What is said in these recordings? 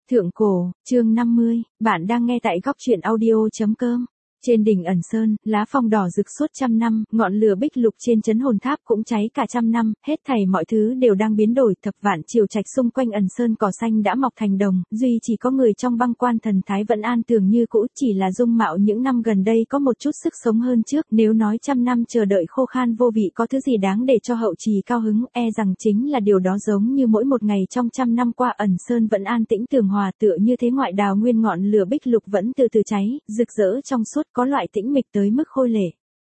Thượng cổ, chương 50, bạn đang nghe tại góc truyện audio.com. Trên đỉnh ẩn sơn, lá phong đỏ rực suốt 100 năm, ngọn lửa bích lục trên chấn hồn tháp cũng cháy cả 100 năm, hết thảy mọi thứ đều đang biến đổi, thập vạn triều trạch xung quanh ẩn sơn cỏ xanh đã mọc thành đồng, duy chỉ có người trong băng quan thần thái vẫn an tường như cũ, chỉ là dung mạo những năm gần đây có một chút sức sống hơn trước, nếu nói 100 năm chờ đợi khô khan vô vị có thứ gì đáng để cho hậu trì cao hứng, rằng chính là điều đó giống như mỗi một ngày trong 100 năm qua ẩn sơn vẫn an tĩnh tường hòa tựa như thế ngoại đào nguyên ngọn lửa bích lục vẫn từ từ cháy, rực rỡ trong suốt có loại tĩnh mịch tới mức khôi lệ.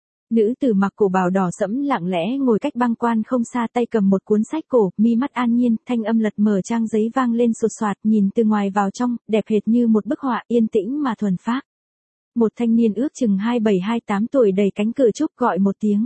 Nữ tử mặc cổ bào đỏ sẫm lặng lẽ ngồi cách băng quan không xa tay cầm một cuốn sách cổ, mi mắt an nhiên, thanh âm lật mở trang giấy vang lên sột soạt nhìn từ ngoài vào trong, đẹp hệt như một bức họa yên tĩnh mà thuần phác. Một thanh niên ước chừng 27-28 tuổi đẩy cánh cửa trúc gọi một tiếng.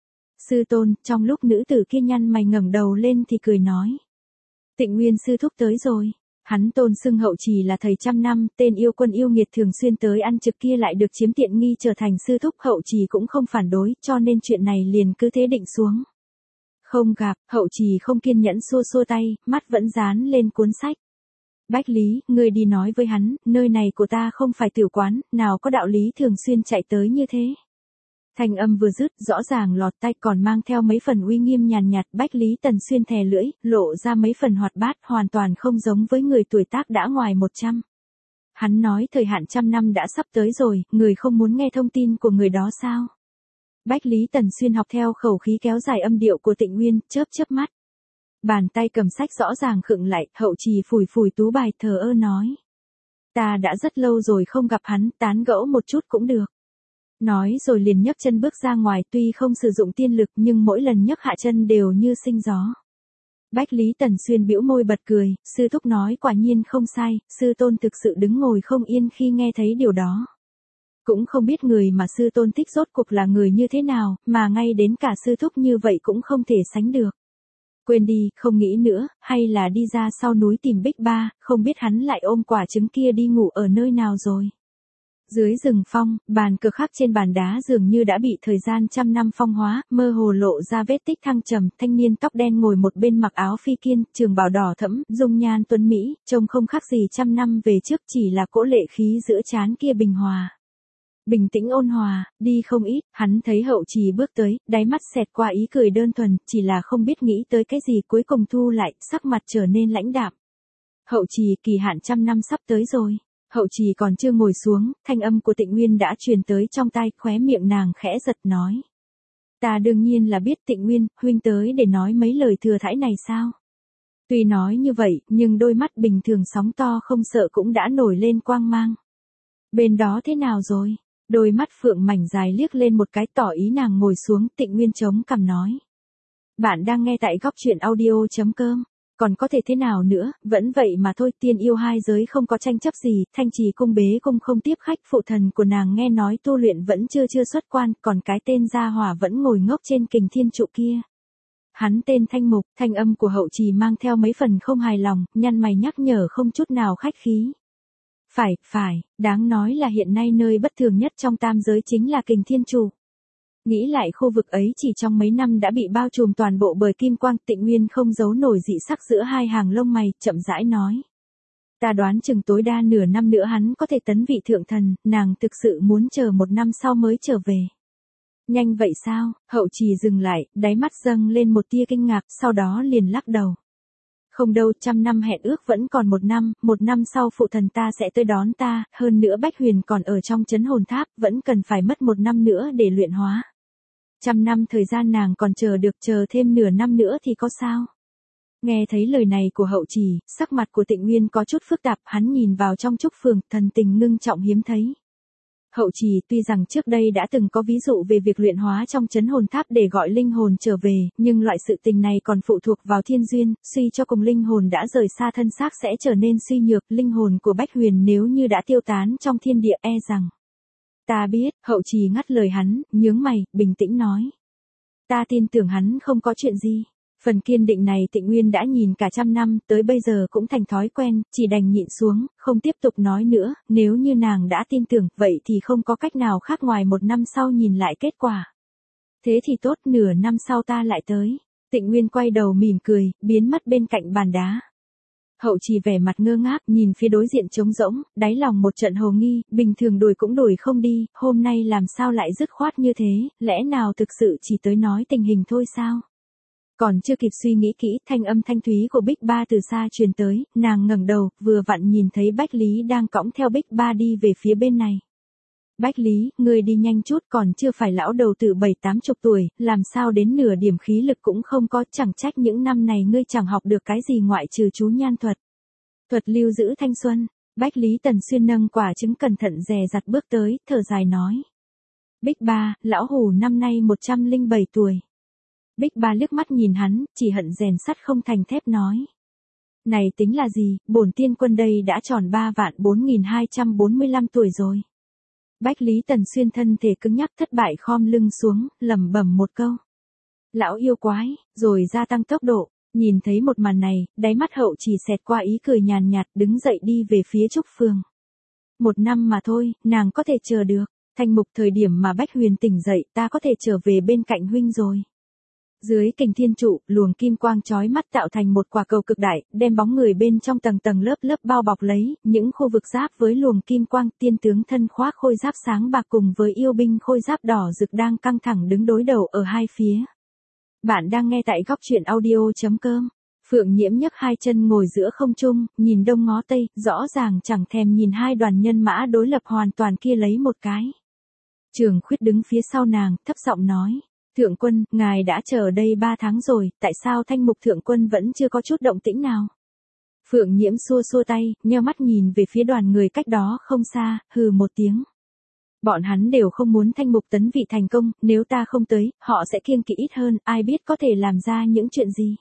Sư tôn, trong lúc nữ tử kia nhăn mày ngẩng đầu lên thì cười nói. Tịnh Nguyên sư thúc tới rồi. Hắn tôn xưng hậu trì là thầy 100 năm, tên yêu quân yêu nghiệt thường xuyên tới ăn trực kia lại được chiếm tiện nghi trở thành sư thúc, hậu trì cũng không phản đối, cho nên chuyện này liền cứ thế định xuống. Không gặp, hậu trì không kiên nhẫn xua xua tay, mắt vẫn dán lên cuốn sách. Bách Lý, ngươi đi nói với hắn, nơi này của ta không phải tiểu quán, nào có đạo lý thường xuyên chạy tới như thế. Thanh âm vừa dứt, rõ ràng lọt tai còn mang theo mấy phần uy nghiêm nhàn nhạt, Bách Lý Tần xuyên thè lưỡi, lộ ra mấy phần hoạt bát, hoàn toàn không giống với người tuổi tác đã ngoài 100. Hắn nói thời hạn 100 năm đã sắp tới rồi, người không muốn nghe thông tin của người đó sao? Bách Lý Tần xuyên học theo khẩu khí kéo dài âm điệu của Tịnh Nguyên, chớp chớp mắt. Bàn tay cầm sách rõ ràng khựng lại, hậu trì phủi phủi tú bài thờ ơ nói. Ta đã rất lâu rồi không gặp hắn, tán gẫu một chút cũng được. Nói rồi liền nhấc chân bước ra ngoài, tuy không sử dụng tiên lực nhưng mỗi lần nhấc hạ chân đều như sinh gió. Bách Lý Tần xuyên bĩu môi bật cười, sư thúc nói quả nhiên không sai, sư tôn thực sự đứng ngồi không yên khi nghe thấy điều đó. Cũng không biết người mà sư tôn thích rốt cuộc là người như thế nào, mà ngay đến cả sư thúc như vậy cũng không thể sánh được. Quên đi, không nghĩ nữa, hay là đi ra sau núi tìm Bích Ba, không biết hắn lại ôm quả trứng kia đi ngủ ở nơi nào rồi. Dưới rừng phong, bàn cờ khắc trên bàn đá dường như đã bị thời gian 100 năm phong hóa, mơ hồ lộ ra vết tích thăng trầm, thanh niên tóc đen ngồi một bên mặc áo phi kiên, trường bào đỏ thẫm, dung nhan tuấn mỹ, trông không khác gì 100 năm về trước, chỉ là cỗ lệ khí giữa trán kia bình hòa. Bình tĩnh ôn hòa, đi không ít, hắn thấy hậu trì bước tới, đáy mắt xẹt qua ý cười đơn thuần, chỉ là không biết nghĩ tới cái gì cuối cùng thu lại, sắc mặt trở nên lãnh đạm. Hậu trì, kỳ hạn 100 năm sắp tới rồi. Hậu trì còn chưa ngồi xuống, thanh âm của Tịnh Nguyên đã truyền tới trong tai, khóe miệng nàng khẽ giật nói. Ta đương nhiên là biết Tịnh Nguyên, huynh tới để nói mấy lời thừa thãi này sao? Tuy nói như vậy, nhưng đôi mắt bình thường sóng to không sợ cũng đã nổi lên quang mang. Bên đó thế nào rồi? Đôi mắt phượng mảnh dài liếc lên một cái tỏ ý nàng ngồi xuống, Tịnh Nguyên chống cằm nói. Bạn đang nghe tại góc truyện audio.com. Còn có thể thế nào nữa, vẫn vậy mà thôi, tiên yêu hai giới không có tranh chấp gì, Thanh Trì cung bế cung không tiếp khách, phụ thần của nàng nghe nói tu luyện vẫn chưa xuất quan, còn cái tên Gia Hỏa vẫn ngồi ngốc trên kình thiên trụ kia. Hắn tên Thanh Mục, thanh âm của hậu trì mang theo mấy phần không hài lòng, nhăn mày nhắc nhở không chút nào khách khí. Phải, đáng nói là hiện nay nơi bất thường nhất trong tam giới chính là kình thiên trụ. Nghĩ lại khu vực ấy chỉ trong mấy năm đã bị bao trùm toàn bộ bởi kim quang, Tịnh Nguyên không giấu nổi dị sắc giữa hai hàng lông mày, chậm rãi nói. Ta đoán chừng tối đa nửa năm nữa hắn có thể tấn vị thượng thần, nàng thực sự muốn chờ 1 năm sau mới trở về. Nhanh vậy sao? Hậu trì dừng lại, đáy mắt dâng lên một tia kinh ngạc, sau đó liền lắc đầu. Không đâu, 100 năm hẹn ước vẫn còn 1 năm sau phụ thần ta sẽ tới đón ta, hơn nữa Bách Huyền còn ở trong chấn hồn tháp, vẫn cần phải mất 1 năm nữa để luyện hóa. 100 năm thời gian nàng còn chờ được, chờ thêm nửa năm nữa thì có sao? Nghe thấy lời này của hậu trì, sắc mặt của Tịnh Nguyên có chút phức tạp, hắn nhìn vào trong trúc phường, thần tình ngưng trọng hiếm thấy. Hậu trì tuy rằng trước đây đã từng có ví dụ về việc luyện hóa trong chấn hồn tháp để gọi linh hồn trở về, nhưng loại sự tình này còn phụ thuộc vào thiên duyên, suy cho cùng linh hồn đã rời xa thân xác sẽ trở nên suy nhược, linh hồn của Bách Huyền nếu như đã tiêu tán trong thiên địa rằng. Ta biết, hậu trì ngắt lời hắn, nhướng mày, bình tĩnh nói. Ta tin tưởng hắn không có chuyện gì. Phần kiên định này Tịnh Nguyên đã nhìn cả 100 năm, tới bây giờ cũng thành thói quen, chỉ đành nhịn xuống, không tiếp tục nói nữa, nếu như nàng đã tin tưởng, vậy thì không có cách nào khác ngoài 1 năm sau nhìn lại kết quả. Thế thì tốt, nửa năm sau ta lại tới. Tịnh Nguyên quay đầu mỉm cười, biến mất bên cạnh bàn đá. Hậu Trì vẻ mặt ngơ ngác, nhìn phía đối diện trống rỗng, đáy lòng một trận hồ nghi, bình thường đuổi cũng đuổi không đi, hôm nay làm sao lại dứt khoát như thế, lẽ nào thực sự chỉ tới nói tình hình thôi sao? Còn chưa kịp suy nghĩ kỹ, thanh âm thanh thúy của Bích Ba từ xa truyền tới, nàng ngẩng đầu, vừa vặn nhìn thấy Bách Lý đang cõng theo Bích Ba đi về phía bên này. Bách Lý, ngươi đi nhanh chút, còn chưa phải lão đầu tử 70-80 tuổi, làm sao đến nửa điểm khí lực cũng không có, chẳng trách những năm này ngươi chẳng học được cái gì ngoại trừ chú nhan thuật. Thuật lưu giữ thanh xuân. Bách Lý Tần Xuyên nâng quả trứng cẩn thận dè dặt bước tới, thở dài nói. Bích Ba, lão hủ năm nay 107 tuổi. Bích Ba liếc mắt nhìn hắn, chỉ hận rèn sắt không thành thép nói. Này tính là gì, bổn tiên quân đây đã tròn 3.4245 tuổi rồi. Bách Lý Tần Xuyên thân thể cứng nhắc thất bại khom lưng xuống, lẩm bẩm một câu. Lão yêu quái, rồi gia tăng tốc độ, nhìn thấy một màn này, đáy mắt Hậu Trì xẹt qua ý cười nhàn nhạt, đứng dậy đi về phía Trúc Phường. 1 năm mà thôi, nàng có thể chờ được, Thanh Mục thời điểm mà Bách Huyền tỉnh dậy ta có thể trở về bên cạnh huynh rồi. Dưới kình thiên trụ, luồng kim quang chói mắt tạo thành một quả cầu cực đại, đem bóng người bên trong tầng tầng lớp lớp bao bọc lấy, những khu vực giáp với luồng kim quang, tiên tướng thân khoác khôi giáp sáng bạc cùng với yêu binh khôi giáp đỏ rực đang căng thẳng đứng đối đầu ở hai phía. Bạn đang nghe tại góc truyện audio.com. Phượng Nhiễm nhấc hai chân ngồi giữa không trung, nhìn đông ngó tây, rõ ràng chẳng thèm nhìn hai đoàn nhân mã đối lập hoàn toàn kia lấy một cái. Trường Khuyết đứng phía sau nàng, thấp giọng nói. Thượng quân, ngài đã chờ ở đây 3 tháng rồi, tại sao Thanh Mục thượng quân vẫn chưa có chút động tĩnh nào? Phượng Nhiễm xua xua tay, nheo mắt nhìn về phía đoàn người cách đó không xa, hừ một tiếng. Bọn hắn đều không muốn Thanh Mục tấn vị thành công, nếu ta không tới, họ sẽ kiêng kỵ ít hơn, ai biết có thể làm ra những chuyện gì.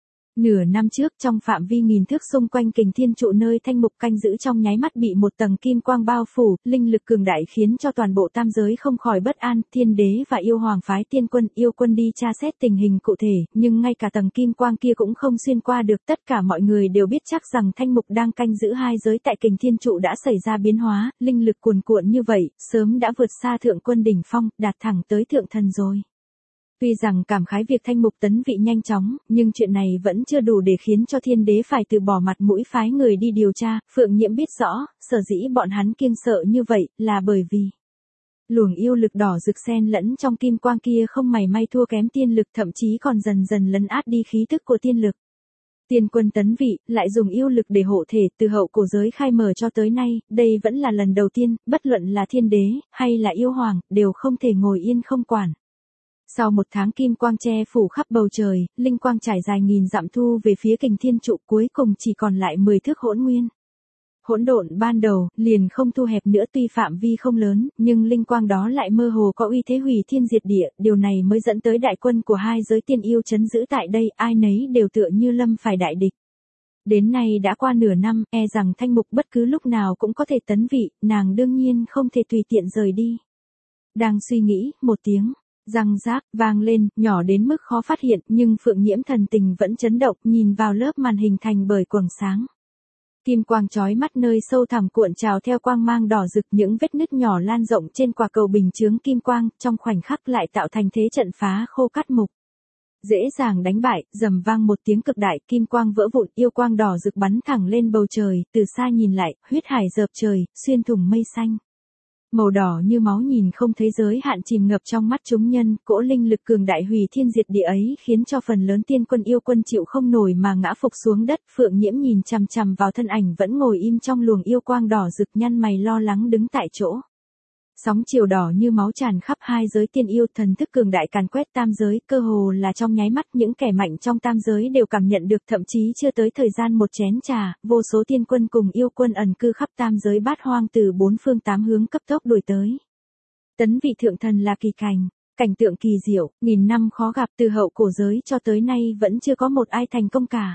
Nửa năm trước trong phạm vi nghìn thước xung quanh kình thiên trụ nơi Thanh Mục canh giữ trong nháy mắt bị một tầng kim quang bao phủ, linh lực cường đại khiến cho toàn bộ tam giới không khỏi bất an, thiên đế và yêu hoàng phái tiên quân yêu quân đi tra xét tình hình cụ thể, nhưng ngay cả tầng kim quang kia cũng không xuyên qua được, tất cả mọi người đều biết chắc rằng Thanh Mục đang canh giữ hai giới tại kình thiên trụ đã xảy ra biến hóa, linh lực cuồn cuộn như vậy, sớm đã vượt xa thượng quân đỉnh phong, đạt thẳng tới thượng thần rồi. Tuy rằng cảm khái việc Thanh Mục tấn vị nhanh chóng, nhưng chuyện này vẫn chưa đủ để khiến cho thiên đế phải từ bỏ mặt mũi phái người đi điều tra, Phượng Nhiễm biết rõ, sở dĩ bọn hắn kiêng sợ như vậy, là bởi vì luồng yêu lực đỏ rực xen lẫn trong kim quang kia không mảy may thua kém tiên lực, thậm chí còn dần dần lấn át đi khí tức của tiên lực. Tiên quân tấn vị, lại dùng yêu lực để hộ thể, từ hậu cổ giới khai mở cho tới nay, đây vẫn là lần đầu tiên, bất luận là thiên đế, hay là yêu hoàng, đều không thể ngồi yên không quản. Sau 1 tháng kim quang che phủ khắp bầu trời, linh quang trải dài nghìn dặm thu về phía kình thiên trụ, cuối cùng chỉ còn lại 10 thước hỗn nguyên. Hỗn độn ban đầu, liền không thu hẹp nữa, tuy phạm vi không lớn, nhưng linh quang đó lại mơ hồ có uy thế hủy thiên diệt địa, điều này mới dẫn tới đại quân của hai giới tiên yêu trấn giữ tại đây, ai nấy đều tựa như lâm phải đại địch. Đến nay đã qua nửa năm, e rằng Thanh Mục bất cứ lúc nào cũng có thể tấn vị, nàng đương nhiên không thể tùy tiện rời đi. Đang suy nghĩ, một tiếng răng rác vang lên, nhỏ đến mức khó phát hiện, nhưng Phượng Nhiễm thần tình vẫn chấn động, nhìn vào lớp màn hình thành bởi quầng sáng. Kim quang chói mắt nơi sâu thẳm cuộn trào theo quang mang đỏ rực, những vết nứt nhỏ lan rộng trên quả cầu bình chướng kim quang, trong khoảnh khắc lại tạo thành thế trận phá khô cắt mục. Dễ dàng đánh bại, rầm vang một tiếng cực đại, kim quang vỡ vụn, yêu quang đỏ rực bắn thẳng lên bầu trời, từ xa nhìn lại, huyết hải dợp trời, xuyên thủng mây xanh. Màu đỏ như máu nhìn không thấy giới hạn chìm ngập trong mắt chúng nhân, cỗ linh lực cường đại hủy thiên diệt địa ấy khiến cho phần lớn tiên quân yêu quân chịu không nổi mà ngã phục xuống đất. Phượng Nhiễm nhìn chằm chằm vào thân ảnh vẫn ngồi im trong luồng yêu quang đỏ rực, nhăn mày lo lắng đứng tại chỗ. Sóng chiều đỏ như máu tràn khắp hai giới tiên yêu, thần thức cường đại càn quét tam giới, cơ hồ là trong nháy mắt những kẻ mạnh trong tam giới đều cảm nhận được, thậm chí chưa tới thời gian một chén trà, vô số tiên quân cùng yêu quân ẩn cư khắp tam giới bát hoang từ 4 phương 8 hướng cấp tốc đuổi tới. Tấn vị thượng thần là kỳ cảnh tượng kỳ diệu, nghìn năm khó gặp, từ hậu cổ giới cho tới nay vẫn chưa có một ai thành công cả.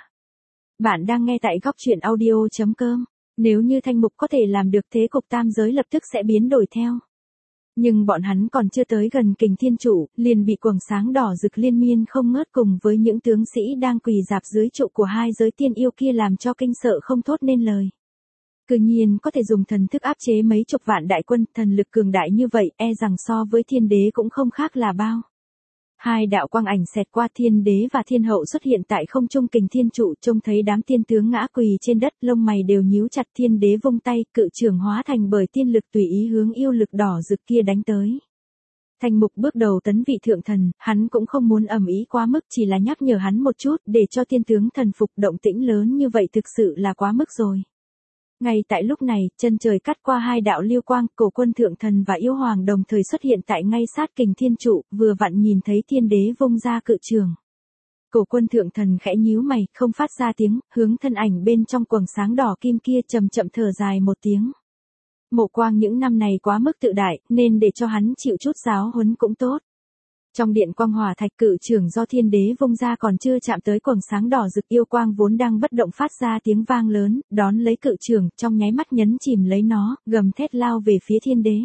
Bạn đang nghe tại góc truyện audio.com. Nếu như Thanh Mục có thể làm được, thế cục tam giới lập tức sẽ biến đổi theo. Nhưng bọn hắn còn chưa tới gần kình thiên trụ, liền bị quầng sáng đỏ rực liên miên không ngớt cùng với những tướng sĩ đang quỳ rạp dưới trụ của hai giới tiên yêu kia làm cho kinh sợ không thốt nên lời. Cứ nhiên có thể dùng thần thức áp chế mấy chục vạn đại quân, thần lực cường đại như vậy, e rằng so với thiên đế cũng không khác là bao. Hai đạo quang ảnh xẹt qua, thiên đế và thiên hậu xuất hiện tại không trung kình thiên trụ, trông thấy đám tiên tướng ngã quỳ trên đất, lông mày đều nhíu chặt. Thiên đế vung tay, cự trưởng hóa thành bởi tiên lực tùy ý hướng yêu lực đỏ rực kia đánh tới. Thanh Mục bước đầu tấn vị thượng thần, hắn cũng không muốn ầm ĩ quá mức, chỉ là nhắc nhở hắn một chút để cho tiên tướng thần phục. Động tĩnh lớn như vậy thực sự là quá mức rồi. Ngay tại lúc này, chân trời cắt qua hai đạo lưu quang, Cổ Quân thượng thần và yêu hoàng đồng thời xuất hiện tại ngay sát kình thiên trụ, vừa vặn nhìn thấy thiên đế vung ra cự trường. Cổ Quân thượng thần khẽ nhíu mày, không phát ra tiếng, hướng thân ảnh bên trong quầng sáng đỏ kim kia chậm chậm thở dài một tiếng. Mộ Quang những năm này quá mức tự đại, nên để cho hắn chịu chút giáo huấn cũng tốt. Trong điện quang hỏa thạch, cự trưởng do thiên đế vung ra còn chưa chạm tới quầng sáng đỏ rực, yêu quang vốn đang bất động phát ra tiếng vang lớn, đón lấy cự trưởng, trong nháy mắt nhấn chìm lấy nó, gầm thét lao về phía thiên đế.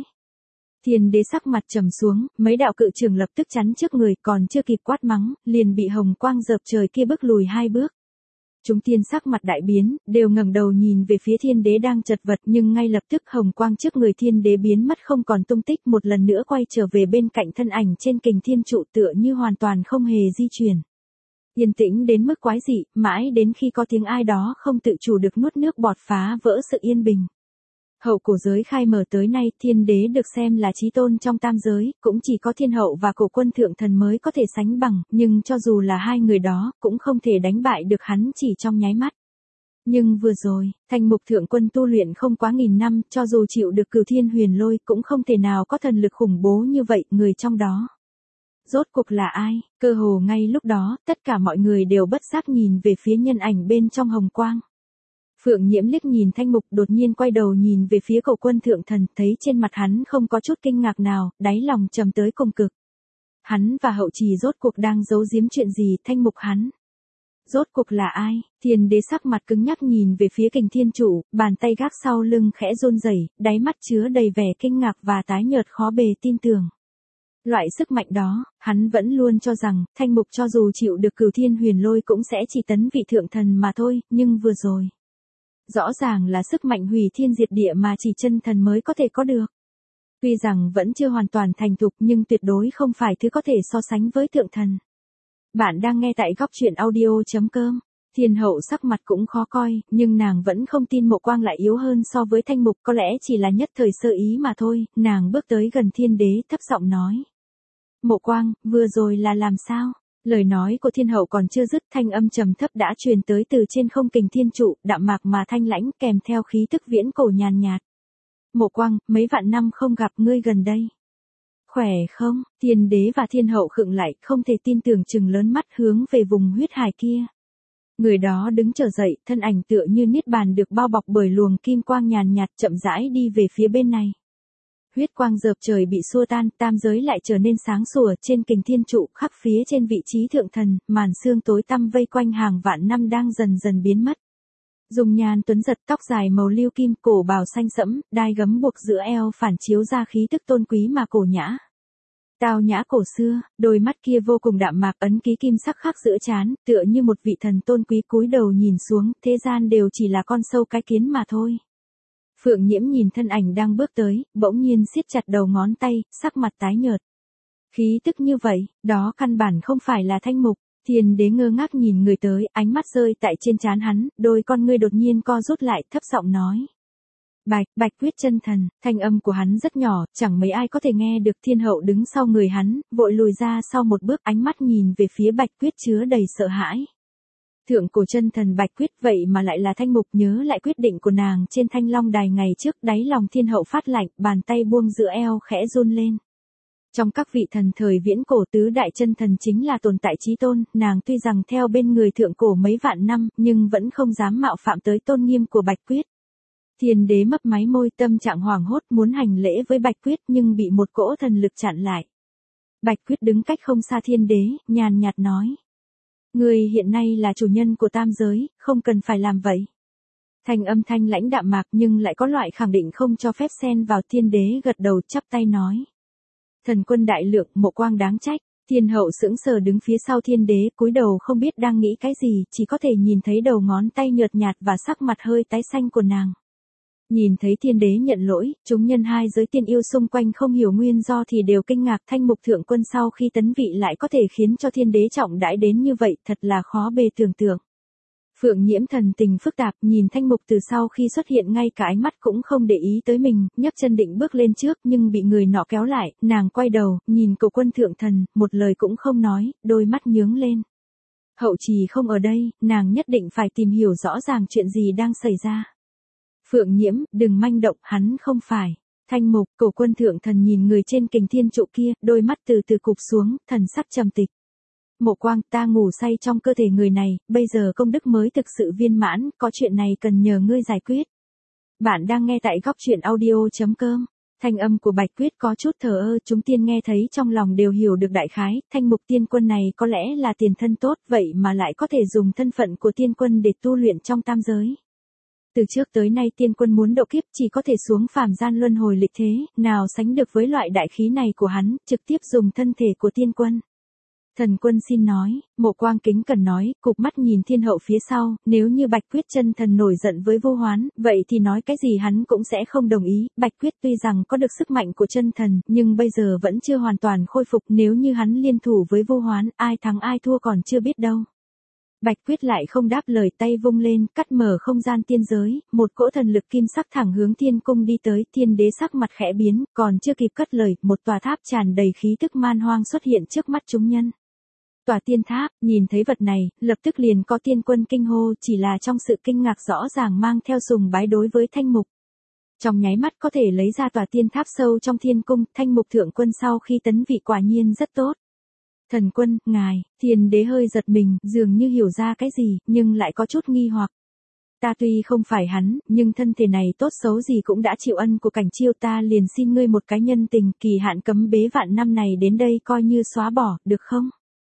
Thiên đế sắc mặt trầm xuống, mấy đạo cự trưởng lập tức chắn trước người, còn chưa kịp quát mắng, liền bị hồng quang dợp trời kia bước lùi hai bước. Chúng tiên sắc mặt đại biến, đều ngẩng đầu nhìn về phía thiên đế đang chật vật, nhưng ngay lập tức hồng quang trước người thiên đế biến mất không còn tung tích, một lần nữa quay trở về bên cạnh thân ảnh trên kình thiên trụ, tựa như hoàn toàn không hề di chuyển. Yên tĩnh đến mức quái dị, mãi đến khi có tiếng ai đó không tự chủ được nuốt nước bọt phá vỡ sự yên bình. Hậu cổ giới khai mở tới nay, thiên đế được xem là chí tôn trong tam giới, cũng chỉ có thiên hậu và Cổ Quân thượng thần mới có thể sánh bằng, nhưng cho dù là hai người đó, cũng không thể đánh bại được hắn chỉ trong nháy mắt. Nhưng vừa rồi, Thanh Mục thượng quân tu luyện không quá 1000 năm, cho dù chịu được Cửu Thiên Huyền Lôi, cũng không thể nào có thần lực khủng bố như vậy, người trong đó. Rốt cuộc là ai? Cơ hồ ngay lúc đó, tất cả mọi người đều bất giác nhìn về phía nhân ảnh bên trong hồng quang. Phượng Nhiễm liếc nhìn Thanh Mục, đột nhiên quay đầu nhìn về phía Cổ Quân thượng thần, thấy trên mặt hắn không có chút kinh ngạc nào, đáy lòng trầm tới cùng cực. Hắn và hậu trì rốt cuộc đang giấu giếm chuyện gì? Thanh Mục hắn rốt cuộc là ai? Thiên đế sắc mặt cứng nhắc nhìn về phía kình thiên trụ, bàn tay gác sau lưng khẽ run rẩy, đáy mắt chứa đầy vẻ kinh ngạc và tái nhợt khó bề tin tưởng. Loại sức mạnh đó, hắn vẫn luôn cho rằng, Thanh Mục cho dù chịu được Cửu Thiên Huyền Lôi cũng sẽ chỉ tấn vị thượng thần mà thôi, nhưng vừa rồi, rõ ràng là sức mạnh hủy thiên diệt địa mà chỉ chân thần mới có thể có được. Tuy rằng vẫn chưa hoàn toàn thành thục nhưng tuyệt đối không phải thứ có thể so sánh với thượng thần. Bạn đang nghe tại góc truyện audio.com. Thiên hậu sắc mặt cũng khó coi, nhưng nàng vẫn không tin Mộ Quang lại yếu hơn so với Thanh Mục, có lẽ chỉ là nhất thời sơ ý mà thôi. Nàng bước tới gần thiên đế thấp giọng nói. Mộ Quang, vừa rồi là làm sao? Lời nói của thiên hậu còn chưa dứt, thanh âm trầm thấp đã truyền tới từ trên không kình thiên trụ, đạm mạc mà thanh lãnh, kèm theo khí tức viễn cổ nhàn nhạt. Mộ Quang, mấy vạn năm không gặp, ngươi gần đây khỏe không? Thiên đế và thiên hậu khựng lại, không thể tin tưởng, trừng lớn mắt hướng về vùng huyết hải kia. Người đó đứng trở dậy, thân ảnh tựa như niết bàn được bao bọc bởi luồng kim quang nhàn nhạt, chậm rãi đi về phía bên này. Huyết quang dợp trời bị xua tan, tam giới lại trở nên sáng sủa, trên kình thiên trụ khắp phía trên vị trí thượng thần, màn sương tối tăm vây quanh hàng vạn năm đang dần dần biến mất. Dùng nhan tuấn giật, tóc dài màu lưu kim, cổ bào xanh sẫm, đai gấm buộc giữa eo phản chiếu ra khí tức tôn quý mà cổ nhã. Tao nhã cổ xưa, đôi mắt kia vô cùng đạm mạc, ấn ký kim sắc khắc giữa trán, tựa như một vị thần tôn quý cúi đầu nhìn xuống, thế gian đều chỉ là con sâu cái kiến mà thôi. Phượng Nhiễm nhìn thân ảnh đang bước tới, bỗng nhiên siết chặt đầu ngón tay, sắc mặt tái nhợt. Khí tức như vậy, đó căn bản không phải là Thanh Mục. Thiên đế ngơ ngác nhìn người tới, ánh mắt rơi tại trên trán hắn, đôi con ngươi đột nhiên co rút lại, thấp giọng nói. Bạch Quyết chân thần, thanh âm của hắn rất nhỏ, chẳng mấy ai có thể nghe được. Thiên hậu đứng sau người hắn, vội lùi ra sau một bước, ánh mắt nhìn về phía Bạch Quyết chứa đầy sợ hãi. Thượng cổ chân thần Bạch Quyết, vậy mà lại là Thanh Mục. Nhớ lại quyết định của nàng trên Thanh Long đài ngày trước, đáy lòng thiên hậu phát lạnh, bàn tay buông giữa eo khẽ run lên. Trong các vị thần thời viễn cổ, tứ đại chân thần chính là tồn tại chí tôn, nàng tuy rằng theo bên người thượng cổ mấy vạn năm, nhưng vẫn không dám mạo phạm tới tôn nghiêm của Bạch Quyết. Thiên đế mấp máy môi, tâm trạng hoảng hốt, muốn hành lễ với Bạch Quyết nhưng bị một cỗ thần lực chặn lại. Bạch Quyết đứng cách không xa thiên đế, nhàn nhạt nói. Ngươi hiện nay là chủ nhân của tam giới, không cần phải làm vậy. Thanh âm thanh lãnh đạm mạc nhưng lại có loại khẳng định không cho phép xen vào. Thiên đế gật đầu chắp tay nói. Thần quân đại lượng, Mộ Quang đáng trách. Thiên hậu sững sờ đứng phía sau thiên đế, cúi đầu không biết đang nghĩ cái gì, chỉ có thể nhìn thấy đầu ngón tay nhợt nhạt và sắc mặt hơi tái xanh của nàng. Nhìn thấy thiên đế nhận lỗi, chúng nhân hai giới tiên yêu xung quanh không hiểu nguyên do thì đều kinh ngạc. Thanh mục thượng quân sau khi tấn vị lại có thể khiến cho thiên đế trọng đãi đến như vậy, thật là khó bề tưởng tượng. Phượng Nhiễm thần tình phức tạp, nhìn Thanh mục từ sau khi xuất hiện ngay cả ánh mắt cũng không để ý tới mình, nhấc chân định bước lên trước nhưng bị người nọ kéo lại, nàng quay đầu, nhìn Cầu Quân thượng thần, một lời cũng không nói, đôi mắt nhướng lên. Hậu trì không ở đây, nàng nhất định phải tìm hiểu rõ ràng chuyện gì đang xảy ra. Phượng Nhiễm, đừng manh động, hắn không phải. Thanh mục, Cầu Quân thượng thần nhìn người trên kình thiên trụ kia, đôi mắt từ từ cụp xuống, thần sắc trầm tịch. Mộ Quang, ta ngủ say trong cơ thể người này, bây giờ công đức mới thực sự viên mãn, có chuyện này cần nhờ ngươi giải quyết. Bạn đang nghe tại góc truyện audio.com. Thanh âm của Bạch Quyết có chút thờ ơ, chúng tiên nghe thấy trong lòng đều hiểu được đại khái, Thanh mục tiên quân này có lẽ là tiền thân tốt, vậy mà lại có thể dùng thân phận của tiên quân để tu luyện trong tam giới. Từ trước tới nay tiên quân muốn độ kiếp chỉ có thể xuống phàm gian luân hồi lịch thế, nào sánh được với loại đại khí này của hắn, trực tiếp dùng thân thể của tiên quân. Thần quân xin nói, Mộ Quang kính cần nói, cụp mắt nhìn thiên hậu phía sau, nếu như Bạch Quyết chân thần nổi giận với Vô Hoán, vậy thì nói cái gì hắn cũng sẽ không đồng ý. Bạch Quyết tuy rằng có được sức mạnh của chân thần, nhưng bây giờ vẫn chưa hoàn toàn khôi phục, nếu như hắn liên thủ với Vô Hoán, ai thắng ai thua còn chưa biết đâu. Bạch Quyết lại không đáp lời, tay vung lên, cắt mở không gian tiên giới, một cỗ thần lực kim sắc thẳng hướng thiên cung đi tới. Thiên đế sắc mặt khẽ biến, còn chưa kịp cất lời, một tòa tháp tràn đầy khí tức man hoang xuất hiện trước mắt chúng nhân. Tòa tiên tháp, nhìn thấy vật này, lập tức liền có tiên quân kinh hô, chỉ là trong sự kinh ngạc rõ ràng mang theo sùng bái đối với Thanh mục. Trong nháy mắt có thể lấy ra tòa tiên tháp sâu trong thiên cung, Thanh mục thượng quân sau khi tấn vị quả nhiên rất tốt. Thần quân, ngài, thiên đế hơi giật mình, dường như hiểu ra cái gì, nhưng lại có chút nghi hoặc. Ta tuy không phải hắn, nhưng thân thể này tốt xấu gì cũng đã chịu ân của Cảnh Chiêu, ta liền xin ngươi một cái nhân tình, kỳ hạn cấm bế vạn năm này đến đây coi như xóa bỏ, được không?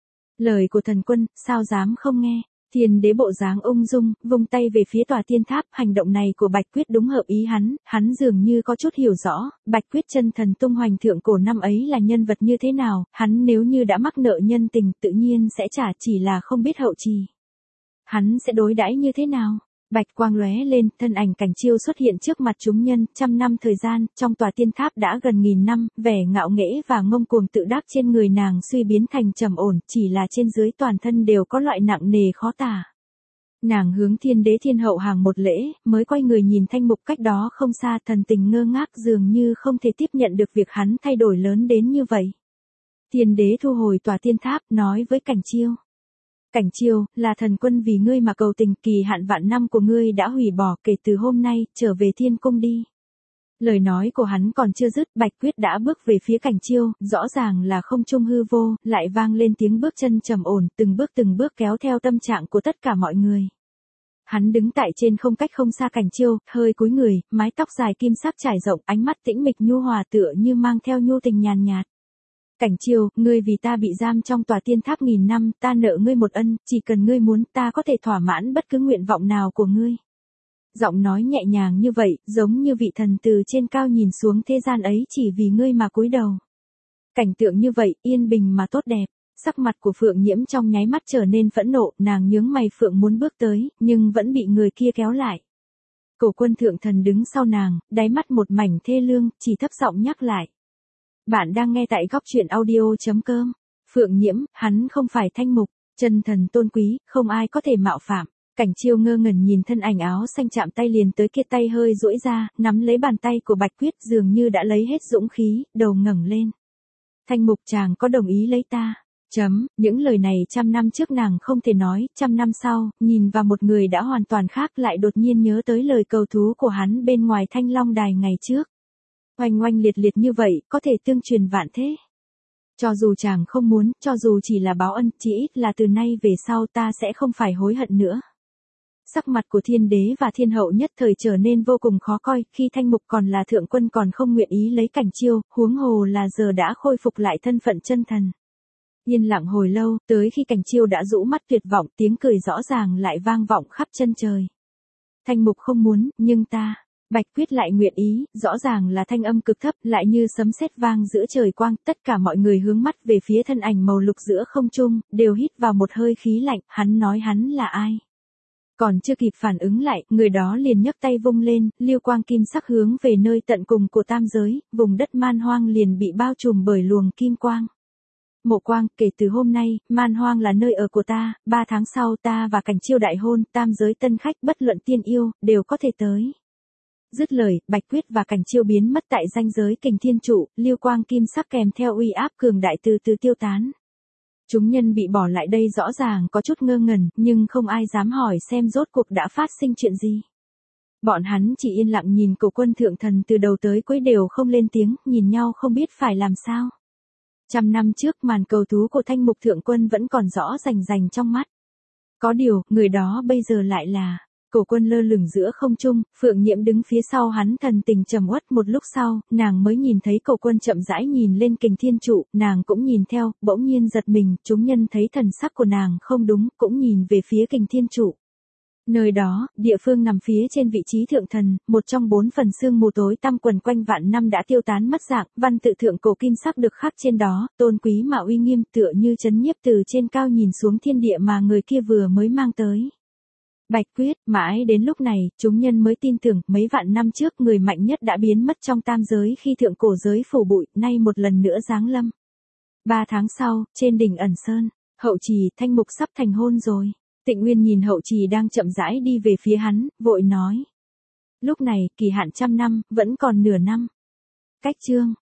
Lời của thần quân, sao dám không nghe. Thiên đế bộ dáng ung dung, vung tay về phía tòa tiên tháp, hành động này của Bạch Quyết đúng hợp ý hắn dường như có chút hiểu rõ, Bạch Quyết chân thần tung hoành thượng cổ năm ấy là nhân vật như thế nào, hắn nếu như đã mắc nợ nhân tình tự nhiên sẽ trả, chỉ là không biết hậu trì. Hắn sẽ đối đãi như thế nào? Bạch quang lóe lên, thân ảnh Cảnh Chiêu xuất hiện trước mặt chúng nhân, 100 năm thời gian, trong tòa tiên tháp đã gần 1000 năm, vẻ ngạo nghễ và ngông cuồng tự đắc trên người nàng suy biến thành trầm ổn, chỉ là trên dưới toàn thân đều có loại nặng nề khó tả. Nàng hướng thiên đế thiên hậu hàng một lễ, mới quay người nhìn Thanh mục cách đó không xa, thần tình ngơ ngác dường như không thể tiếp nhận được việc hắn thay đổi lớn đến như vậy. Thiên đế thu hồi tòa tiên tháp, nói với Cảnh Chiêu. Cảnh Chiêu, là thần quân vì ngươi mà cầu tình, kỳ hạn vạn năm của ngươi đã hủy bỏ, kể từ hôm nay, trở về thiên cung đi. Lời nói của hắn còn chưa dứt, Bạch Quyết đã bước về phía Cảnh Chiêu, rõ ràng là không trung hư vô, lại vang lên tiếng bước chân trầm ổn, từng bước kéo theo tâm trạng của tất cả mọi người. Hắn đứng tại trên không cách không xa Cảnh Chiêu, hơi cúi người, mái tóc dài kim sắc trải rộng, ánh mắt tĩnh mịch nhu hòa tựa như mang theo nhu tình nhàn nhạt. Cảnh Chiêu, ngươi vì ta bị giam trong tòa tiên tháp 1000 năm, ta nợ ngươi một ân, chỉ cần ngươi muốn, ta có thể thỏa mãn bất cứ nguyện vọng nào của ngươi. Giọng nói nhẹ nhàng như vậy, giống như vị thần từ trên cao nhìn xuống thế gian ấy chỉ vì ngươi mà cúi đầu. Cảnh tượng như vậy, yên bình mà tốt đẹp. Sắc mặt của Phượng Nhiễm trong nháy mắt trở nên phẫn nộ, nàng nhướng mày Phượng muốn bước tới, nhưng vẫn bị người kia kéo lại. Cổ Quân thượng thần đứng sau nàng, đáy mắt một mảnh thê lương, chỉ thấp giọng nhắc lại. Bạn đang nghe tại góc truyện audio.com. Phượng Nhiễm, hắn không phải Thanh mục, chân thần tôn quý, không ai có thể mạo phạm. Cảnh Chiêu ngơ ngẩn nhìn thân ảnh áo xanh chạm tay liền tới kia, tay hơi duỗi ra, nắm lấy bàn tay của Bạch Quyết, dường như đã lấy hết dũng khí, đầu ngẩng lên. Thanh mục, chàng có đồng ý lấy ta? Những lời này 100 năm trước nàng không thể nói, 100 năm sau, nhìn vào một người đã hoàn toàn khác lại đột nhiên nhớ tới lời cầu thú của hắn bên ngoài Thanh Long Đài ngày trước. Oanh oanh liệt liệt như vậy, có thể tương truyền vạn thế. Cho dù chàng không muốn, cho dù chỉ là báo ân, chỉ ít là từ nay về sau ta sẽ không phải hối hận nữa. Sắc mặt của thiên đế và thiên hậu nhất thời trở nên vô cùng khó coi, khi Thanh mục còn là thượng quân còn không nguyện ý lấy Cảnh Chiêu, huống hồ là giờ đã khôi phục lại thân phận chân thần. Yên lặng hồi lâu, tới khi Cảnh Chiêu đã rũ mắt tuyệt vọng, tiếng cười rõ ràng lại vang vọng khắp chân trời. Thanh mục không muốn, nhưng ta. Bạch Quyết lại nguyện ý, rõ ràng là thanh âm cực thấp, lại như sấm sét vang giữa trời quang, tất cả mọi người hướng mắt về phía thân ảnh màu lục giữa không trung, đều hít vào một hơi khí lạnh, hắn nói hắn là ai? Còn chưa kịp phản ứng lại, người đó liền nhấc tay vung lên, lưu quang kim sắc hướng về nơi tận cùng của tam giới, vùng đất man hoang liền bị bao trùm bởi luồng kim quang. Mộ Quang, kể từ hôm nay, man hoang là nơi ở của ta, 3 tháng sau ta và Cảnh Chiêu đại hôn, tam giới tân khách bất luận tiên yêu, đều có thể tới. Dứt lời, Bạch Quyết và Cảnh Chiêu biến mất tại ranh giới Kình Thiên Trụ, lưu quang kim sắc kèm theo uy áp cường đại từ từ tiêu tán. Chúng nhân bị bỏ lại đây rõ ràng có chút ngơ ngẩn, nhưng không ai dám hỏi xem rốt cuộc đã phát sinh chuyện gì. Bọn hắn chỉ yên lặng nhìn Cổ Quân thượng thần từ đầu tới cuối đều không lên tiếng, nhìn nhau không biết phải làm sao. 100 năm trước màn cầu thú của Thanh Mục Thượng Quân vẫn còn rõ rành rành trong mắt. Có điều, người đó bây giờ lại là... Cổ Quân lơ lửng giữa không trung, Phượng Nhiễm đứng phía sau hắn thần tình trầm uất, một lúc sau, nàng mới nhìn thấy Cổ Quân chậm rãi nhìn lên Kình Thiên Trụ, nàng cũng nhìn theo, bỗng nhiên giật mình, chúng nhân thấy thần sắc của nàng không đúng, cũng nhìn về phía Kình Thiên Trụ. Nơi đó, địa phương nằm phía trên vị trí thượng thần, một trong 4 phần sương mù tối tăm quần quanh vạn năm đã tiêu tán mất dạng, văn tự thượng cổ kim sắc được khắc trên đó, tôn quý mà uy nghiêm, tựa như chấn nhiếp từ trên cao nhìn xuống thiên địa mà người kia vừa mới mang tới. Bạch Quyết, mãi đến lúc này, chúng nhân mới tin tưởng, mấy vạn năm trước người mạnh nhất đã biến mất trong tam giới khi thượng cổ giới phủ bụi, nay một lần nữa giáng lâm. 3 tháng sau, trên đỉnh Ẩn Sơn, Hậu Trì, Thanh Mục sắp thành hôn rồi. Tịnh Nguyên nhìn Hậu Trì đang chậm rãi đi về phía hắn, vội nói. Lúc này, kỳ hạn 100 năm, vẫn còn nửa năm. Cách chương.